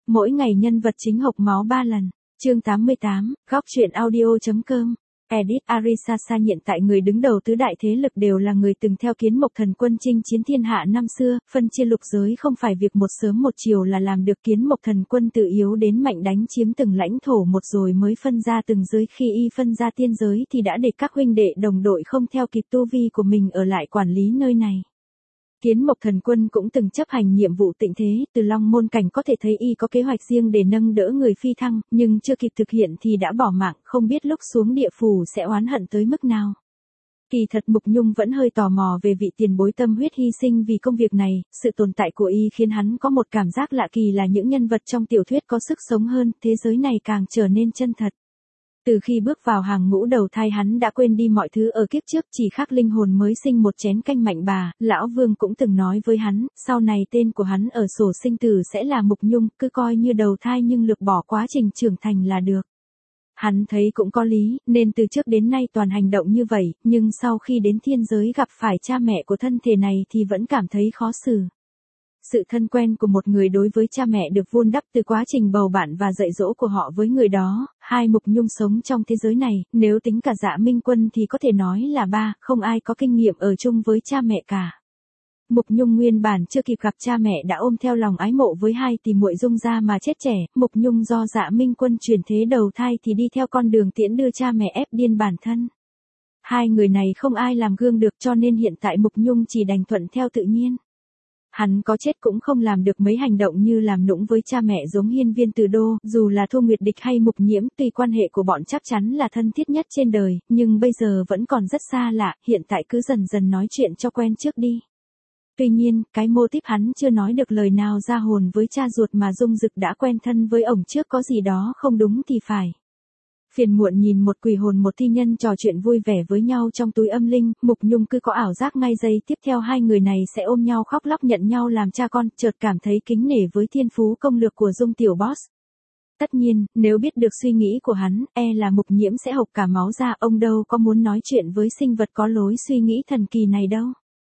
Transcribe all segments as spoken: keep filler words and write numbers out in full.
Mỗi ngày nhân vật chính hộc máu ba lần. Chương tám mươi tám, góc truyện audio.com. Edit Arisasa hiện tại người đứng đầu tứ đại thế lực đều là người từng theo Kiến Mộc Thần Quân chinh chiến thiên hạ năm xưa, phân chia lục giới không phải việc một sớm một chiều là làm được. Kiến Mộc Thần Quân từ yếu đến mạnh đánh chiếm từng lãnh thổ một rồi mới phân ra từng giới, khi y phân ra tiên giới thì đã để các huynh đệ đồng đội không theo kịp tu vi của mình ở lại quản lý nơi này. Kiến Mộc Thần Quân cũng từng chấp hành nhiệm vụ tịnh thế, từ Long Môn Cảnh có thể thấy y có kế hoạch riêng để nâng đỡ người phi thăng, nhưng chưa kịp thực hiện thì đã bỏ mạng, không biết lúc xuống địa phủ sẽ oán hận tới mức nào. Kỳ thật Mục Nhung vẫn hơi tò mò về vị tiền bối tâm huyết hy sinh vì công việc này, sự tồn tại của y khiến hắn có một cảm giác lạ kỳ là những nhân vật trong tiểu thuyết có sức sống hơn, thế giới này càng trở nên chân thật. Từ khi bước vào hàng ngũ đầu thai hắn đã quên đi mọi thứ ở kiếp trước, chỉ khác linh hồn mới sinh một chén canh mạnh bà. Lão Vương cũng từng nói với hắn, sau này tên của hắn ở sổ sinh tử sẽ là Mục Nhung, cứ coi như đầu thai nhưng lược bỏ quá trình trưởng thành là được. Hắn thấy cũng có lý, nên từ trước đến nay toàn hành động như vậy, nhưng sau khi đến thiên giới gặp phải cha mẹ của thân thể này thì vẫn cảm thấy khó xử. Sự thân quen của một người đối với cha mẹ được vun đắp từ quá trình bầu bạn và dạy dỗ của họ với người đó. Hai Mục Nhung sống trong thế giới này, nếu tính cả Dạ Minh Quân thì có thể nói là ba, không ai có kinh nghiệm ở chung với cha mẹ cả. Mục Nhung nguyên bản chưa kịp gặp cha mẹ đã ôm theo lòng ái mộ với hai tỷ muội Dung gia mà chết trẻ. Mục Nhung do Dạ Minh Quân chuyển thế đầu thai thì đi theo con đường tiễn đưa cha mẹ ép điên bản thân. Hai người này không ai làm gương được cho nên hiện tại Mục Nhung chỉ đành thuận theo tự nhiên. Hắn có chết cũng không làm được mấy hành động như làm nũng với cha mẹ giống Hiên Viên Từ Đô, dù là Thu Nguyệt Địch hay Mục Nhiễm, tuy quan hệ của bọn chắc chắn là thân thiết nhất trên đời, nhưng bây giờ vẫn còn rất xa lạ, hiện tại cứ dần dần nói chuyện cho quen trước đi. Tuy nhiên, cái mô típ hắn chưa nói được lời nào ra hồn với cha ruột mà Dung Dực đã quen thân với ổng trước, có gì đó không đúng thì phải. Phiền muộn nhìn một quỷ hồn một thi nhân trò chuyện vui vẻ với nhau trong túi âm linh, Mục Nhung cứ có ảo giác ngay giây tiếp theo hai người này sẽ ôm nhau khóc lóc nhận nhau làm cha con, chợt cảm thấy kính nể với thiên phú công lược của Dung tiểu boss. Tất nhiên, nếu biết được suy nghĩ của hắn, e là Mục Nhiễm sẽ hộc cả máu ra, ông đâu có muốn nói chuyện với sinh vật có lối suy nghĩ thần kỳ này đâu.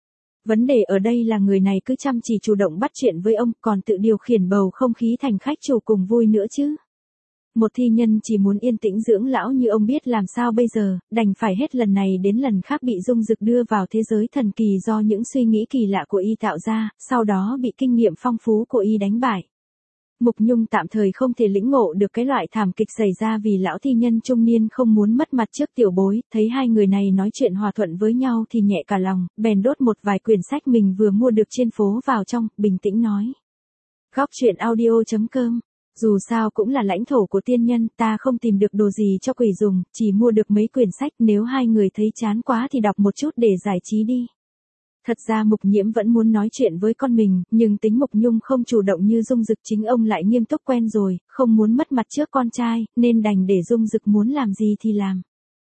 Vấn đề ở đây là người này cứ chăm chỉ chủ động bắt chuyện với ông, còn tự điều khiển bầu không khí thành khách chủ cùng vui nữa chứ. Một thi nhân chỉ muốn yên tĩnh dưỡng lão như ông biết làm sao bây giờ, đành phải hết lần này đến lần khác bị Dung Dực đưa vào thế giới thần kỳ do những suy nghĩ kỳ lạ của y tạo ra, sau đó bị kinh nghiệm phong phú của y đánh bại. Mục Nhung tạm thời không thể lĩnh ngộ được cái loại thảm kịch xảy ra vì lão thi nhân trung niên không muốn mất mặt trước tiểu bối, thấy hai người này nói chuyện hòa thuận với nhau thì nhẹ cả lòng, bèn đốt một vài quyển sách mình vừa mua được trên phố vào trong, bình tĩnh nói. Góc truyện audio.com. Dù sao cũng là lãnh thổ của tiên nhân, ta không tìm được đồ gì cho quỷ dùng, chỉ mua được mấy quyển sách, nếu hai người thấy chán quá thì đọc một chút để giải trí đi. Thật ra Mục Nhiễm vẫn muốn nói chuyện với con mình, nhưng tính Mục Nhung không chủ động như Dung Dực, chính ông lại nghiêm túc quen rồi, không muốn mất mặt trước con trai, nên đành để Dung Dực muốn làm gì thì làm.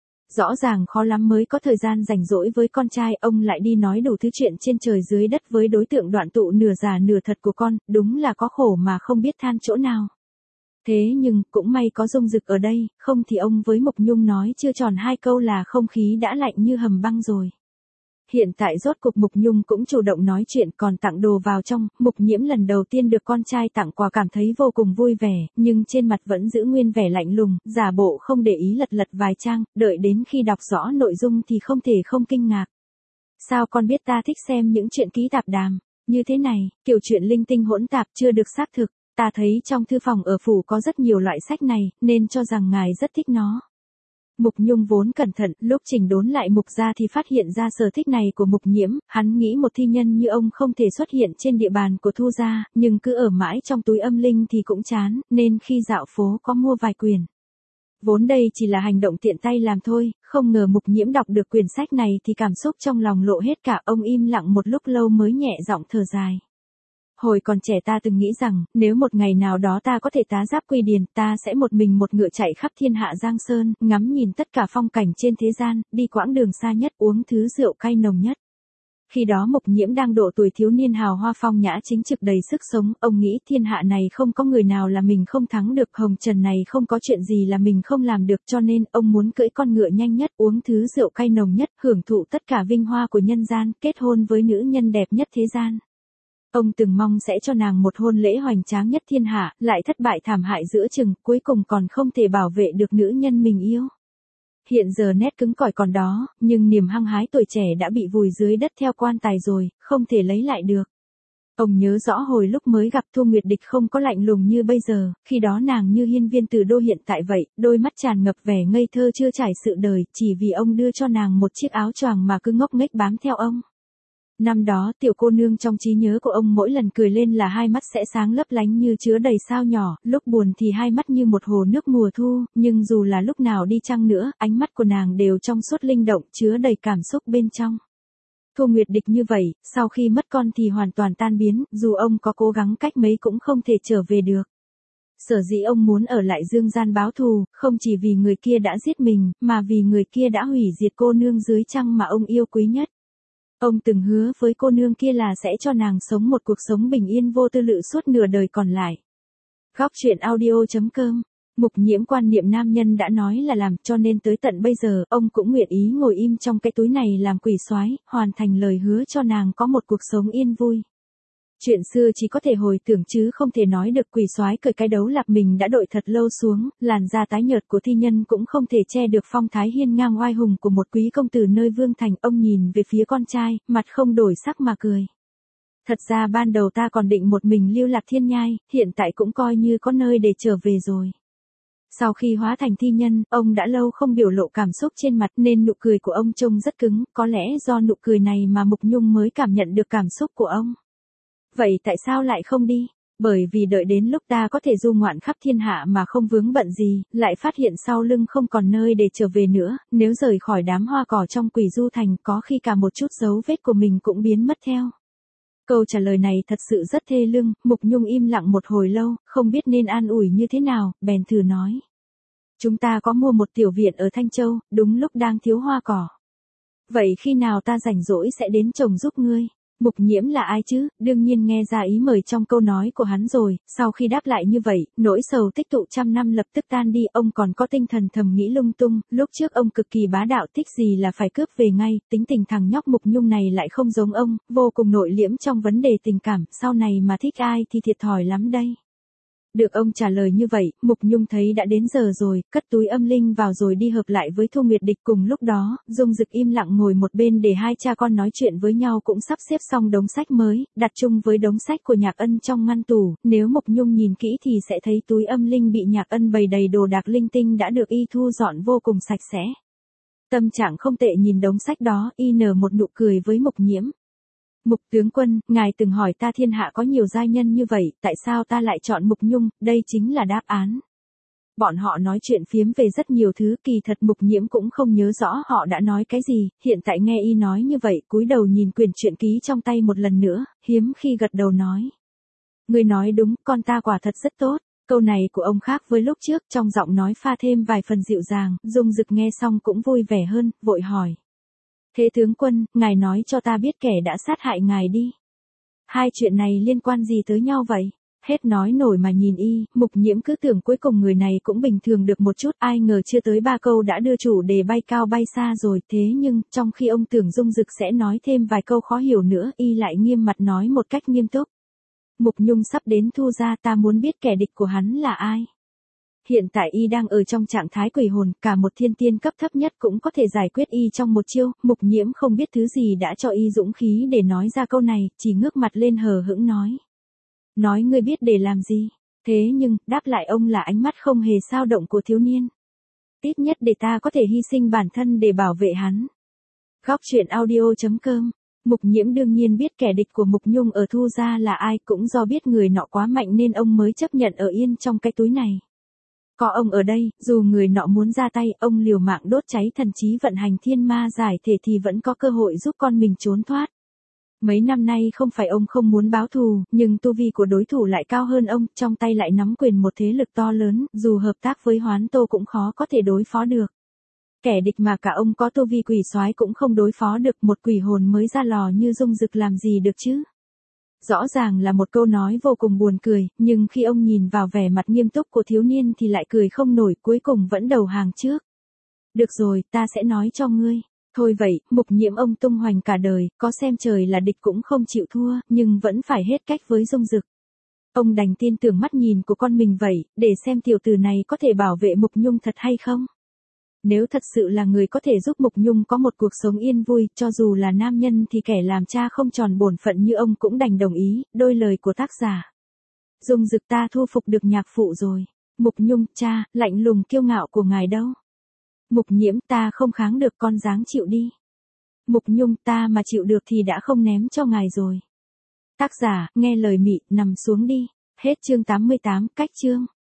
Rõ ràng khó lắm mới có thời gian rảnh rỗi với con trai, ông lại đi nói đủ thứ chuyện trên trời dưới đất với đối tượng đoạn tụ nửa giả nửa thật của con, đúng là có khổ mà không biết than chỗ nào. Thế nhưng, cũng may có Dung Dực ở đây, không thì ông với Mục Nhung nói chưa tròn hai câu là không khí đã lạnh như hầm băng rồi. Hiện tại rốt cục Mục Nhung cũng chủ động nói chuyện còn tặng đồ vào trong, Mục Nhiễm lần đầu tiên được con trai tặng quà cảm thấy vô cùng vui vẻ, nhưng trên mặt vẫn giữ nguyên vẻ lạnh lùng, giả bộ không để ý lật lật vài trang, đợi đến khi đọc rõ nội dung thì không thể không kinh ngạc. Sao con biết ta thích xem những chuyện ký tạp đàm, như thế này, kiểu chuyện linh tinh hỗn tạp chưa được xác thực. Ta thấy trong thư phòng ở phủ có rất nhiều loại sách này, nên cho rằng ngài rất thích nó. Mục Nhung vốn cẩn thận, lúc chỉnh đốn lại Mục gia thì phát hiện ra sở thích này của Mục Nhiễm, hắn nghĩ một thi nhân như ông không thể xuất hiện trên địa bàn của Thu gia, nhưng cứ ở mãi trong túi âm linh thì cũng chán, nên khi dạo phố có mua vài quyển. Vốn đây chỉ là hành động tiện tay làm thôi, không ngờ Mục Nhiễm đọc được quyển sách này thì cảm xúc trong lòng lộ hết cả, ông im lặng một lúc lâu mới nhẹ giọng thở dài. Hồi còn trẻ ta từng nghĩ rằng, nếu một ngày nào đó ta có thể tá giáp quy điền, ta sẽ một mình một ngựa chạy khắp thiên hạ Giang Sơn, ngắm nhìn tất cả phong cảnh trên thế gian, đi quãng đường xa nhất, uống thứ rượu cay nồng nhất. Khi đó Mục Nhiễm đang độ tuổi thiếu niên hào hoa phong nhã chính trực đầy sức sống, ông nghĩ thiên hạ này không có người nào là mình không thắng được, hồng trần này không có chuyện gì là mình không làm được, cho nên ông muốn cưỡi con ngựa nhanh nhất, uống thứ rượu cay nồng nhất, hưởng thụ tất cả vinh hoa của nhân gian, kết hôn với nữ nhân đẹp nhất thế gian. Ông từng mong sẽ cho nàng một hôn lễ hoành tráng nhất thiên hạ, lại thất bại thảm hại giữa chừng, cuối cùng còn không thể bảo vệ được nữ nhân mình yêu. Hiện giờ nét cứng cỏi còn đó, nhưng niềm hăng hái tuổi trẻ đã bị vùi dưới đất theo quan tài rồi, không thể lấy lại được. Ông nhớ rõ hồi lúc mới gặp Thu Nguyệt Địch không có lạnh lùng như bây giờ, khi đó nàng như hiên viên tử đô hiện tại vậy, đôi mắt tràn ngập vẻ ngây thơ chưa trải sự đời, chỉ vì ông đưa cho nàng một chiếc áo choàng mà cứ ngốc nghếch bám theo ông. Năm đó tiểu cô nương trong trí nhớ của ông mỗi lần cười lên là hai mắt sẽ sáng lấp lánh như chứa đầy sao nhỏ, lúc buồn thì hai mắt như một hồ nước mùa thu, nhưng dù là lúc nào đi chăng nữa, ánh mắt của nàng đều trong suốt linh động, chứa đầy cảm xúc bên trong. Thu Nguyệt Địch như vậy, sau khi mất con thì hoàn toàn tan biến, dù ông có cố gắng cách mấy cũng không thể trở về được. Sở dĩ ông muốn ở lại dương gian báo thù, không chỉ vì người kia đã giết mình, mà vì người kia đã hủy diệt cô nương dưới trăng mà ông yêu quý nhất. Ông từng hứa với cô nương kia là sẽ cho nàng sống một cuộc sống bình yên vô tư lự suốt nửa đời còn lại. Góc truyện audio chấm com. Mục Nhiễm quan niệm nam nhân đã nói là làm, cho nên tới tận bây giờ, ông cũng nguyện ý ngồi im trong cái túi này làm quỷ soái, hoàn thành lời hứa cho nàng có một cuộc sống yên vui. Chuyện xưa chỉ có thể hồi tưởng chứ không thể nói được. Quỷ soái cởi cái đấu lạp mình đã đội thật lâu xuống, làn da tái nhợt của thi nhân cũng không thể che được phong thái hiên ngang oai hùng của một quý công tử nơi vương thành. Ông nhìn về phía con trai, mặt không đổi sắc mà cười. Thật ra ban đầu ta còn định một mình lưu lạc thiên nhai, hiện tại cũng coi như có nơi để trở về rồi. Sau khi hóa thành thi nhân, ông đã lâu không biểu lộ cảm xúc trên mặt nên nụ cười của ông trông rất cứng, có lẽ do nụ cười này mà Mục Nhung mới cảm nhận được cảm xúc của ông. Vậy tại sao lại không đi? Bởi vì đợi đến lúc ta có thể du ngoạn khắp thiên hạ mà không vướng bận gì, lại phát hiện sau lưng không còn nơi để trở về nữa, nếu rời khỏi đám hoa cỏ trong Quỷ Du Thành có khi cả một chút dấu vết của mình cũng biến mất theo. Câu trả lời này thật sự rất thê lương, Mục Nhung im lặng một hồi lâu, không biết nên an ủi như thế nào, bèn thử nói. Chúng ta có mua một tiểu viện ở Thanh Châu, đúng lúc đang thiếu hoa cỏ. Vậy khi nào ta rảnh rỗi sẽ đến trồng giúp ngươi. Mục Nhiễm là ai chứ, đương nhiên nghe ra ý mời trong câu nói của hắn rồi, sau khi đáp lại như vậy, nỗi sầu tích tụ trăm năm lập tức tan đi, ông còn có tinh thần thầm nghĩ lung tung, lúc trước ông cực kỳ bá đạo thích gì là phải cướp về ngay, tính tình thằng nhóc Mục Nhung này lại không giống ông, vô cùng nội liễm trong vấn đề tình cảm, sau này mà thích ai thì thiệt thòi lắm đây. Được ông trả lời như vậy, Mục Nhung thấy đã đến giờ rồi, cất túi âm linh vào rồi đi hợp lại với Thu Nguyệt Địch. Cùng lúc đó, Dung Dực im lặng ngồi một bên để hai cha con nói chuyện với nhau, cũng sắp xếp xong đống sách mới, đặt chung với đống sách của Nhạc Ân trong ngăn tủ, nếu Mục Nhung nhìn kỹ thì sẽ thấy túi âm linh bị Nhạc Ân bày đầy đồ đạc linh tinh đã được y thu dọn vô cùng sạch sẽ. Tâm trạng không tệ nhìn đống sách đó, y nở một nụ cười với Mục Nhiễm. Mục tướng quân, ngài từng hỏi ta thiên hạ có nhiều giai nhân như vậy, tại sao ta lại chọn Mục Nhung, đây chính là đáp án. Bọn họ nói chuyện phiếm về rất nhiều thứ, kỳ thật Mục Nhiễm cũng không nhớ rõ họ đã nói cái gì, hiện tại nghe y nói như vậy, cúi đầu nhìn quyển truyện ký trong tay một lần nữa, hiếm khi gật đầu nói. Ngươi nói đúng, con ta quả thật rất tốt. Câu này của ông khác với lúc trước, trong giọng nói pha thêm vài phần dịu dàng, Dung Dực nghe xong cũng vui vẻ hơn, vội hỏi. Thế tướng quân, ngài nói cho ta biết kẻ đã sát hại ngài đi. Hai chuyện này liên quan gì tới nhau vậy? Hết nói nổi mà nhìn y, Mục Nhiễm cứ tưởng cuối cùng người này cũng bình thường được một chút, ai ngờ chưa tới ba câu đã đưa chủ đề bay cao bay xa rồi, thế nhưng, trong khi ông tưởng Dung Dực sẽ nói thêm vài câu khó hiểu nữa, y lại nghiêm mặt nói một cách nghiêm túc. Mục Nhung sắp đến Thu gia, ta muốn biết kẻ địch của hắn là ai. Hiện tại y đang ở trong trạng thái quỷ hồn, cả một thiên tiên cấp thấp nhất cũng có thể giải quyết y trong một chiêu. Mục Nhiễm không biết thứ gì đã cho y dũng khí để nói ra câu này, chỉ ngước mặt lên hờ hững nói. Nói ngươi biết để làm gì? Thế nhưng, đáp lại ông là ánh mắt không hề dao động của thiếu niên. Ít nhất để ta có thể hy sinh bản thân để bảo vệ hắn. Góc truyện audio chấm com. Mục Nhiễm đương nhiên biết kẻ địch của Mục Nhung ở Thu gia là ai, cũng do biết người nọ quá mạnh nên ông mới chấp nhận ở yên trong cái túi này. Có ông ở đây, dù người nọ muốn ra tay, ông liều mạng đốt cháy thần trí vận hành thiên ma giải thể thì vẫn có cơ hội giúp con mình trốn thoát. Mấy năm nay không phải ông không muốn báo thù, nhưng tu vi của đối thủ lại cao hơn ông, trong tay lại nắm quyền một thế lực to lớn, dù hợp tác với Hoán Tô cũng khó có thể đối phó được. Kẻ địch mà cả ông có tu vi quỷ soái cũng không đối phó được, một quỷ hồn mới ra lò như Dung Dực làm gì được chứ. Rõ ràng là một câu nói vô cùng buồn cười, nhưng khi ông nhìn vào vẻ mặt nghiêm túc của thiếu niên thì lại cười không nổi, cuối cùng vẫn đầu hàng trước. Được rồi, ta sẽ nói cho ngươi. Thôi vậy, Mục Nhiễm ông tung hoành cả đời, có xem trời là địch cũng không chịu thua, nhưng vẫn phải hết cách với Dung Dực. Ông đành tin tưởng mắt nhìn của con mình vậy, để xem tiểu tử này có thể bảo vệ Mục Nhung thật hay không. Nếu thật sự là người có thể giúp Mục Nhung có một cuộc sống yên vui, cho dù là nam nhân thì kẻ làm cha không tròn bổn phận như ông cũng đành đồng ý, đôi lời của tác giả. Dung Dực ta thu phục được nhạc phụ rồi. Mục Nhung, cha, lạnh lùng kiêu ngạo của ngài đâu? Mục Nhiễm, ta không kháng được, con dáng chịu đi. Mục Nhung, ta mà chịu được thì đã không ném cho ngài rồi. Tác giả, nghe lời mị, nằm xuống đi. Hết chương tám mươi tám, cách chương.